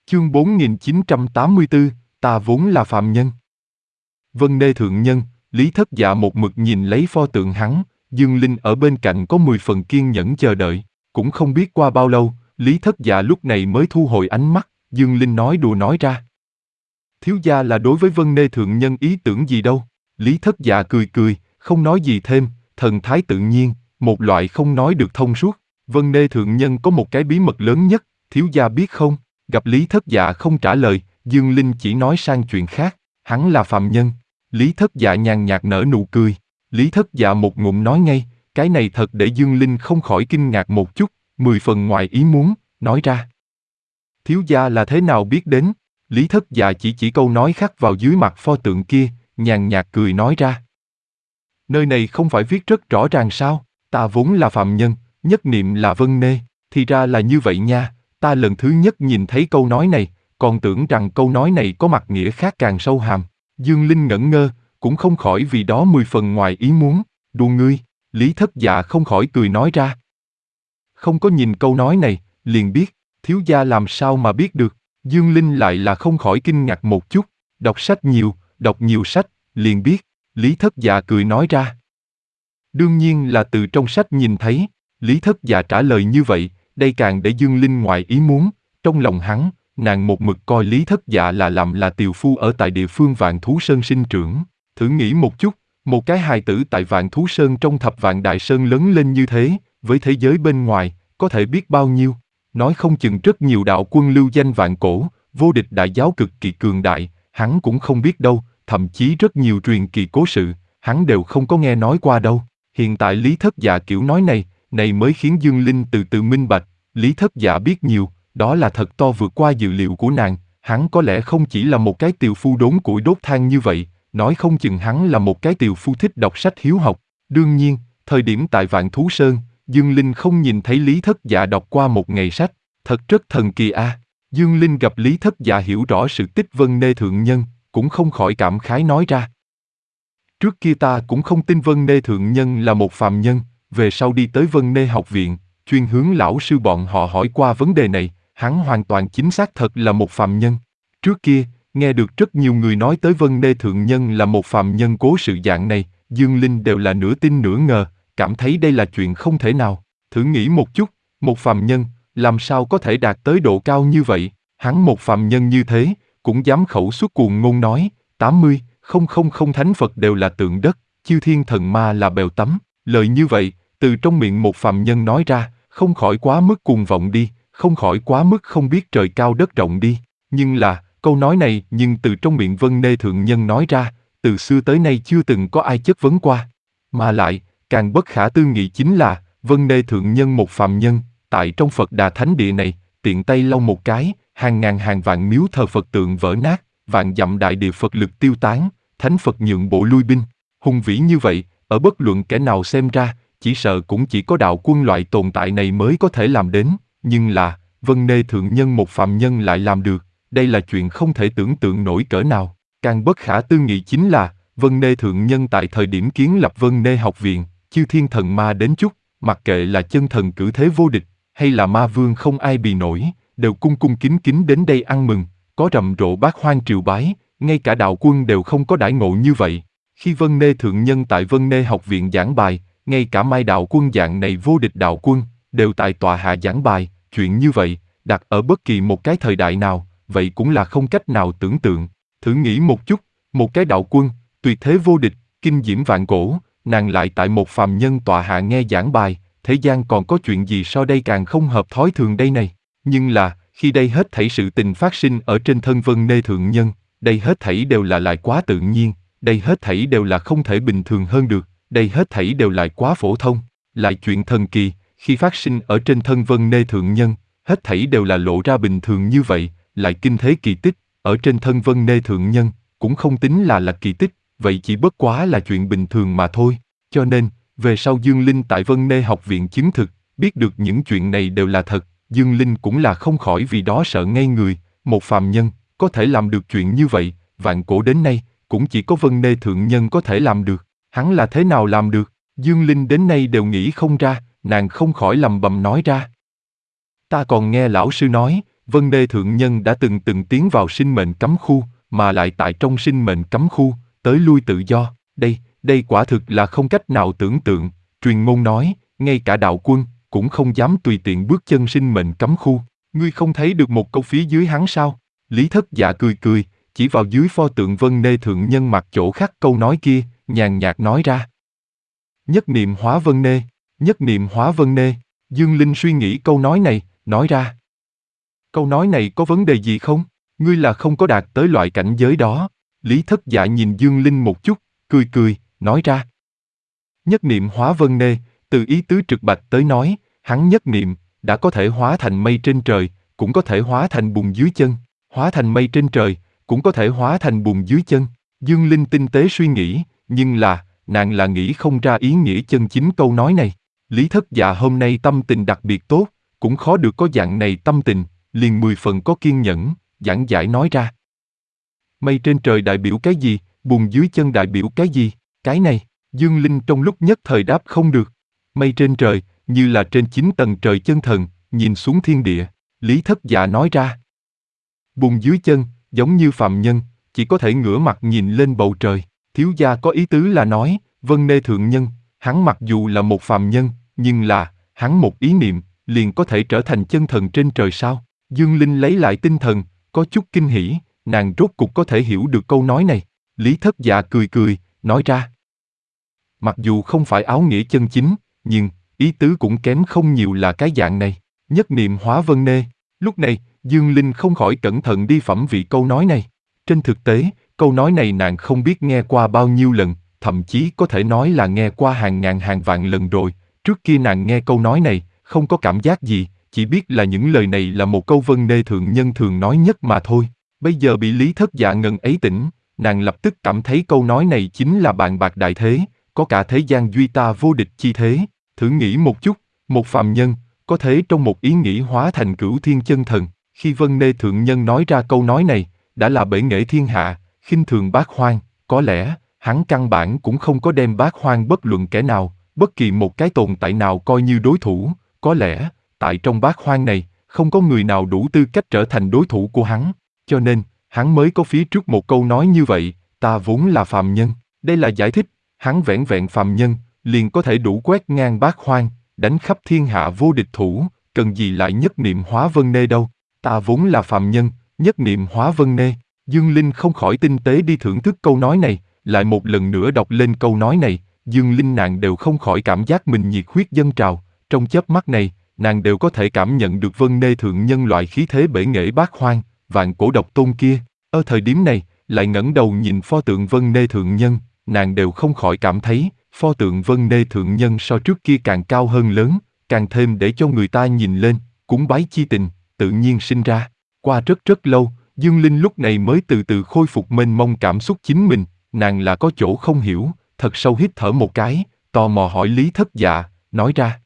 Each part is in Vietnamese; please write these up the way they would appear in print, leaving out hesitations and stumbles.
Chương 4984, ta vốn là phàm nhân. Vân Nê thượng nhân, Lý Thất Dạ một mực nhìn lấy pho tượng hắn, Dương Linh ở bên cạnh có 10 phần kiên nhẫn chờ đợi. Cũng không biết qua bao lâu, Lý Thất Dạ lúc này mới thu hồi ánh mắt, Dương Linh nói đùa nói ra. Thiếu gia là đối với Vân Nê thượng nhân ý tưởng gì đâu? Lý Thất Dạ cười cười, không nói gì thêm, thần thái tự nhiên, một loại không nói được thông suốt. Vân Nê thượng nhân có một cái bí mật lớn nhất, thiếu gia biết không? Gặp Lý Thất Dạ không trả lời, Dương Linh chỉ nói sang chuyện khác, hắn là phàm nhân. Lý Thất Dạ nhàn nhạt nở nụ cười. Lý Thất Dạ một ngụm nói ngay, cái này thật để Dương Linh không khỏi kinh ngạc một chút, 10 phần ngoài ý muốn, nói ra. Thiếu gia là thế nào biết đến? Lý Thất Dạ chỉ câu nói khắc vào dưới mặt pho tượng kia, nhàn nhạt cười nói ra. Nơi này không phải viết rất rõ ràng sao? Ta vốn là phàm nhân, nhất niệm là Vân Nê, thì ra là như vậy nha. Ta lần thứ nhất nhìn thấy câu nói này, còn tưởng rằng câu nói này có mặt nghĩa khác càng sâu hàm. Dương Linh ngẩn ngơ, cũng không khỏi vì đó 10 phần ngoài ý muốn. Đùa ngươi, Lý Thất Dạ không khỏi cười nói ra. Không có nhìn câu nói này, liền biết, thiếu gia làm sao mà biết được. Dương Linh lại là không khỏi kinh ngạc một chút, đọc nhiều sách, liền biết, Lý Thất Dạ cười nói ra. Đương nhiên là từ trong sách nhìn thấy, Lý Thất Dạ trả lời như vậy, đây càng để Dương Linh ngoài ý muốn, trong lòng hắn, nàng một mực coi Lý Thất Dạ là tiều phu ở tại địa phương Vạn Thú Sơn sinh trưởng, thử nghĩ một chút, một cái hài tử tại Vạn Thú Sơn trong Thập Vạn Đại Sơn lớn lên như thế, với thế giới bên ngoài, có thể biết bao nhiêu, nói không chừng rất nhiều đạo quân lưu danh vạn cổ, vô địch đại giáo cực kỳ cường đại, hắn cũng không biết đâu, thậm chí rất nhiều truyền kỳ cố sự, hắn đều không có nghe nói qua đâu. Hiện tại Lý Thất Dạ kiểu nói này mới khiến Dương Linh từ từ minh bạch, Lý Thất Dạ biết nhiều, đó là thật to vượt qua dự liệu của nàng, hắn có lẽ không chỉ là một cái tiều phu đốn củi đốt than như vậy, nói không chừng hắn là một cái tiều phu thích đọc sách hiếu học. Đương nhiên, thời điểm tại Vạn Thú Sơn, Dương Linh không nhìn thấy Lý Thất Dạ đọc qua một ngày sách, thật rất thần kỳ a. Dương Linh gặp Lý Thất Dạ hiểu rõ sự tích Vân Nê thượng nhân, cũng không khỏi cảm khái nói ra. Trước kia ta cũng không tin Vân Nê thượng nhân là một phàm nhân, về sau đi tới Vân Nê học viện, chuyên hướng lão sư bọn họ hỏi qua vấn đề này, hắn hoàn toàn chính xác thật là một phàm nhân. Trước kia, nghe được rất nhiều người nói tới Vân Nê thượng nhân là một phàm nhân cố sự dạng này, Dương Linh đều là nửa tin nửa ngờ, cảm thấy đây là chuyện không thể nào. Thử nghĩ một chút, một phàm nhân, làm sao có thể đạt tới độ cao như vậy? Hắn một phàm nhân như thế, cũng dám khẩu suất cuồng ngôn nói, 80, không thánh Phật đều là tượng đất, chư thiên thần ma là bèo tắm. Lời như vậy, từ trong miệng một phàm nhân nói ra, không khỏi quá mức cuồng vọng đi, không khỏi quá mức không biết trời cao đất rộng đi. Nhưng là, câu nói này nhưng từ trong miệng Vân Nê thượng nhân nói ra, từ xưa tới nay chưa từng có ai chất vấn qua. Mà lại, càng bất khả tư nghị chính là, Vân Nê thượng nhân một phàm nhân, tại trong Phật Đà Thánh Địa này, tiện tay lau một cái, hàng ngàn hàng vạn miếu thờ Phật tượng vỡ nát, vạn dặm đại địa Phật lực tiêu tán, thánh Phật nhượng bộ lui binh. Hùng vĩ như vậy, ở bất luận kẻ nào xem ra, chỉ sợ cũng chỉ có đạo quân loại tồn tại này mới có thể làm đến, nhưng là, Vân Nê thượng nhân một phàm nhân lại làm được, đây là chuyện không thể tưởng tượng nổi cỡ nào. Càng bất khả tư nghị chính là, Vân Nê thượng nhân tại thời điểm kiến lập Vân Nê học viện, chư thiên thần ma đến chút, mặc kệ là chân thần cử thế vô địch, hay là ma vương không ai bì nổi, đều cung cung kính kính đến đây ăn mừng, có rầm rộ bát hoang triều bái, ngay cả đạo quân đều không có đãi ngộ như vậy. Khi Vân Nê thượng nhân tại Vân Nê học viện giảng bài, ngay cả Mai đạo quân dạng này vô địch đạo quân, đều tại tọa hạ giảng bài, chuyện như vậy, đặt ở bất kỳ một cái thời đại nào, vậy cũng là không cách nào tưởng tượng. Thử nghĩ một chút, một cái đạo quân, tuyệt thế vô địch, kinh diễm vạn cổ, nàng lại tại một phàm nhân tọa hạ nghe giảng bài, thế gian còn có chuyện gì so đây càng không hợp thói thường đây này. Nhưng là, khi đây hết thảy sự tình phát sinh ở trên thân Vân Nê thượng nhân, đây hết thảy đều là lại quá tự nhiên, đây hết thảy đều là không thể bình thường hơn được, đây hết thảy đều lại quá phổ thông, lại chuyện thần kỳ, khi phát sinh ở trên thân Vân Nê thượng nhân, hết thảy đều là lộ ra bình thường như vậy, lại kinh thế kỳ tích, ở trên thân Vân Nê thượng nhân, cũng không tính là kỳ tích, vậy chỉ bất quá là chuyện bình thường mà thôi. Cho nên, về sau Dương Linh tại Vân Nê học viện chứng thực, biết được những chuyện này đều là thật, Dương Linh cũng là không khỏi vì đó sợ ngây người, một phàm nhân, có thể làm được chuyện như vậy, vạn cổ đến nay, cũng chỉ có Vân Nê thượng nhân có thể làm được, hắn là thế nào làm được, Dương Linh đến nay đều nghĩ không ra, nàng không khỏi lầm bầm nói ra. Ta còn nghe lão sư nói, Vân Đê Thượng Nhân đã từng tiến vào sinh mệnh cấm khu, mà lại tại trong sinh mệnh cấm khu, tới lui tự do. Đây quả thực là không cách nào tưởng tượng. Truyền ngôn nói, ngay cả đạo quân, cũng không dám tùy tiện bước chân sinh mệnh cấm khu. Ngươi không thấy được một câu phía dưới hắn sao? Lý Thất Dạ cười, chỉ vào dưới pho tượng Vân Đê Thượng Nhân mặt chỗ khắc câu nói kia, nhàn nhạt nói ra. Nhất niệm hóa Vân Đê, nhất niệm hóa Vân Đê. Dương Linh suy nghĩ câu nói này, nói ra. Câu nói này có vấn đề gì không? Ngươi là không có đạt tới loại cảnh giới đó. Lý Thất Dạ nhìn Dương Linh một chút, cười, nói ra. Nhất niệm hóa Vân Đê, từ ý tứ trực bạch tới nói, hắn nhất niệm, đã có thể hóa thành mây trên trời, cũng có thể hóa thành bùn dưới chân. Hóa thành mây trên trời, cũng có thể hóa thành bùn dưới chân. Dương Linh tinh tế suy nghĩ, nhưng nàng là nghĩ không ra ý nghĩa chân chính câu nói này. Lý Thất Dạ hôm nay tâm tình đặc biệt tốt, cũng khó được có dạng này tâm tình, liền 10 phần có kiên nhẫn, giảng giải nói ra. Mây trên trời đại biểu cái gì, bùn dưới chân đại biểu cái gì, cái này, Dương Linh trong lúc nhất thời đáp không được. Mây trên trời, như là trên 9 tầng trời chân thần, nhìn xuống thiên địa, Lý Thất Dạ nói ra. Bùn dưới chân, giống như phàm nhân, chỉ có thể ngửa mặt nhìn lên bầu trời. Thiếu gia có ý tứ là nói, Vân Đê Thượng Nhân, hắn mặc dù là một phàm nhân, nhưng là, hắn một ý niệm, liền có thể trở thành chân thần trên trời sao? Dương Linh lấy lại tinh thần, có chút kinh hỉ, nàng rốt cục có thể hiểu được câu nói này. Lý Thất Dạ cười, nói ra. Mặc dù không phải áo nghĩa chân chính, nhưng, ý tứ cũng kém không nhiều là cái dạng này. Nhất niệm hóa Vân Đê. Lúc này, Dương Linh không khỏi cẩn thận đi phẩm vị câu nói này. Trên thực tế, câu nói này nàng không biết nghe qua bao nhiêu lần, thậm chí có thể nói là nghe qua hàng ngàn hàng vạn lần rồi. Trước kia nàng nghe câu nói này, không có cảm giác gì, chỉ biết là những lời này là một câu Vân Đê Thượng Nhân thường nói nhất mà thôi. Bây giờ bị Lý Thất Dạ ngần ấy tỉnh, nàng lập tức cảm thấy câu nói này chính là bàn bạc đại thế, có cả thế gian duy ta vô địch chi thế. Thử nghĩ một chút, một phàm nhân, có thể trong một ý nghĩ hóa thành cửu thiên chân thần. Khi Vân Đê Thượng Nhân nói ra câu nói này, đã là bể nghệ thiên hạ, khinh thường bát hoang, có lẽ, hắn căn bản cũng không có đem bát hoang bất luận kẻ nào, bất kỳ một cái tồn tại nào coi như đối thủ, có lẽ, tại trong bát hoang này, không có người nào đủ tư cách trở thành đối thủ của hắn, cho nên, hắn mới có phía trước một câu nói như vậy, ta vốn là phàm nhân. Đây là giải thích, hắn vẻn vẹn phàm nhân, liền có thể đủ quét ngang bát hoang, đánh khắp thiên hạ vô địch thủ, cần gì lại nhất niệm hóa Vân Đê đâu. Ta vốn là phàm nhân, nhất niệm hóa Vân Đê. Dương Linh không khỏi tinh tế đi thưởng thức câu nói này, lại một lần nữa đọc lên câu nói này, Dương Linh nàng đều không khỏi cảm giác mình nhiệt huyết dâng trào, trong chớp mắt này, nàng đều có thể cảm nhận được Vân Đê Thượng Nhân loại khí thế bể nghệ bát hoang, vạn cổ độc tôn kia. Ở thời điểm này, lại ngẩng đầu nhìn pho tượng Vân Đê Thượng Nhân, nàng đều không khỏi cảm thấy, pho tượng Vân Đê Thượng Nhân so trước kia càng cao hơn lớn, càng thêm để cho người ta nhìn lên, cúng bái chi tình, tự nhiên sinh ra. Qua rất lâu, Dương Linh lúc này mới từ từ khôi phục mênh mông cảm xúc chính mình, nàng là có chỗ không hiểu, thật sâu hít thở một cái, tò mò hỏi Lý Thất Dạ, nói ra.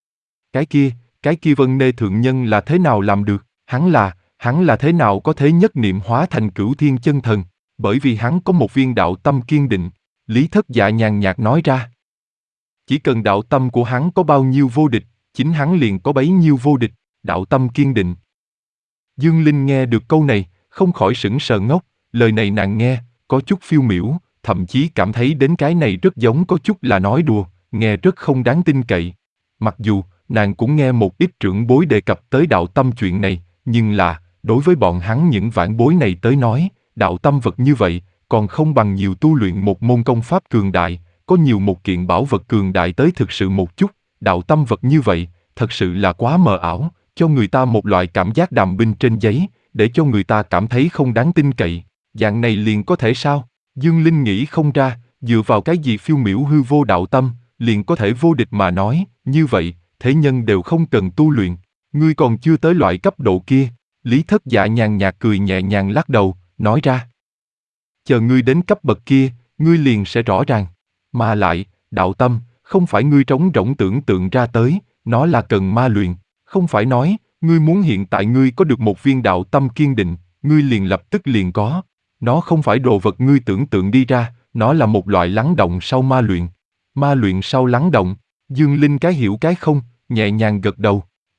Cái kia Vân Đê Thượng Nhân là thế nào làm được? Hắn là thế nào có thể nhất niệm hóa thành cửu thiên chân thần? Bởi vì hắn có một viên đạo tâm kiên định. Lý Thất Dạ nhàn nhạt nói ra. Chỉ cần đạo tâm của hắn có bao nhiêu vô địch, chính hắn liền có bấy nhiêu vô địch, đạo tâm kiên định. Dương Linh nghe được câu này, không khỏi sững sờ ngốc, lời này nàng nghe, có chút phiêu miểu, thậm chí cảm thấy đến cái này rất giống có chút là nói đùa, nghe rất không đáng tin cậy. Mặc dù, nàng cũng nghe một ít trưởng bối đề cập tới đạo tâm chuyện này, nhưng là, đối với bọn hắn những vãn bối này tới nói, đạo tâm vật như vậy, còn không bằng nhiều tu luyện một môn công pháp cường đại, có nhiều một kiện bảo vật cường đại tới thực sự một chút, đạo tâm vật như vậy, thật sự là quá mờ ảo, cho người ta một loại cảm giác đàm binh trên giấy, để cho người ta cảm thấy không đáng tin cậy. Dạng này liền có thể sao? Dương Linh nghĩ không ra, dựa vào cái gì phiêu miểu hư vô đạo tâm, liền có thể vô địch mà nói, như vậy, thế nhân đều không cần tu luyện. Ngươi còn chưa tới loại cấp độ kia. Lý Thất Dạ nhàn nhạt cười nhẹ nhàng lắc đầu, nói ra. Chờ ngươi đến cấp bậc kia, ngươi liền sẽ rõ ràng. Mà lại, đạo tâm, không phải ngươi trống rỗng tưởng tượng ra tới, nó là cần ma luyện. Không phải nói, ngươi muốn hiện tại ngươi có được một viên đạo tâm kiên định, ngươi liền lập tức liền có. Nó không phải đồ vật ngươi tưởng tượng đi ra, nó là một loại lắng động sau ma luyện. Ma luyện sau lắng động, Dương Linh cái hiểu cái không, nhẹ nhàng gật đầu.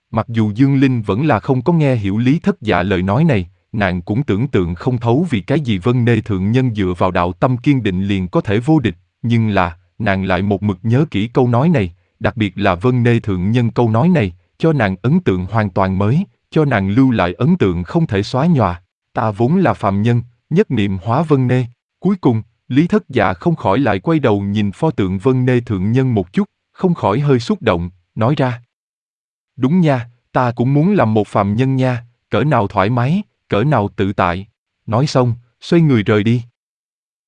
Mặc dù Dương Linh vẫn là không có nghe hiểu Lý Thất Dạ lời nói này, nàng cũng tưởng tượng không thấu vì cái gì Vân Nê Thượng Nhân dựa vào đạo tâm kiên định liền có thể vô địch, nhưng là, nàng lại một mực nhớ kỹ câu nói này, đặc biệt là Vân Nê Thượng Nhân câu nói này, cho nàng ấn tượng hoàn toàn mới, cho nàng lưu lại ấn tượng không thể xóa nhòa. Ta vốn là phàm nhân, nhất niệm hóa Vân Nê. Cuối cùng, Lý Thất Dạ không khỏi lại quay đầu nhìn pho tượng Vân Nê Thượng Nhân một chút, không khỏi hơi xúc động, nói ra. Đúng nha, ta cũng muốn làm một phàm nhân nha, cỡ nào thoải mái, cỡ nào tự tại. Nói xong, xoay người rời đi.